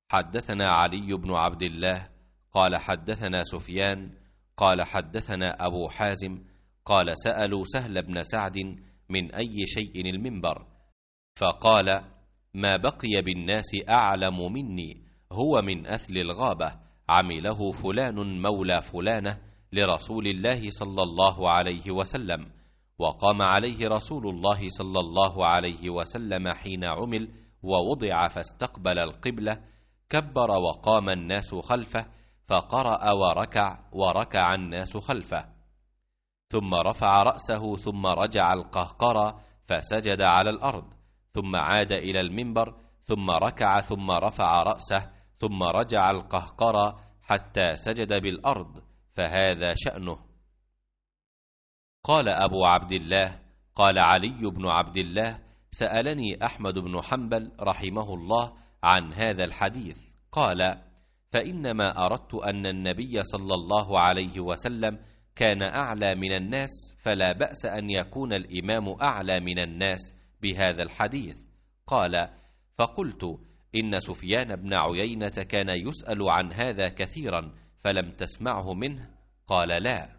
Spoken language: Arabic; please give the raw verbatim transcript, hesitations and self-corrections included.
حدثنا علي بن عبد الله قال حدثنا سفيان قال حدثنا أبو حازم قال سألوا سهل بن سعد من أي شيء المنبر، فقال ما بقي بالناس أعلم مني، هو من أثل الغابة، عمله فلان مولى فلانة لرسول الله صلى الله عليه وسلم، وقام عليه رسول الله صلى الله عليه وسلم حين عمل ووضع فاستقبل القبلة، كبر وقام الناس خلفه، فقرأ وركع وركع الناس خلفه، ثم رفع رأسه ثم رجع القهقرى فسجد على الأرض، ثم عاد إلى المنبر ثم ركع ثم رفع رأسه ثم رجع القهقرى حتى سجد بالأرض، فهذا شأنه. قال أبو عبد الله قال علي بن عبد الله سألني أحمد بن حنبل رحمه الله عن هذا الحديث، قال فإنما أردت أن النبي صلى الله عليه وسلم كان أعلى من الناس، فلا بأس أن يكون الإمام أعلى من الناس بهذا الحديث. قال فقلت إن سفيان بن عيينة كان يسأل عن هذا كثيرا، فلم تسمعه منه؟ قال لا.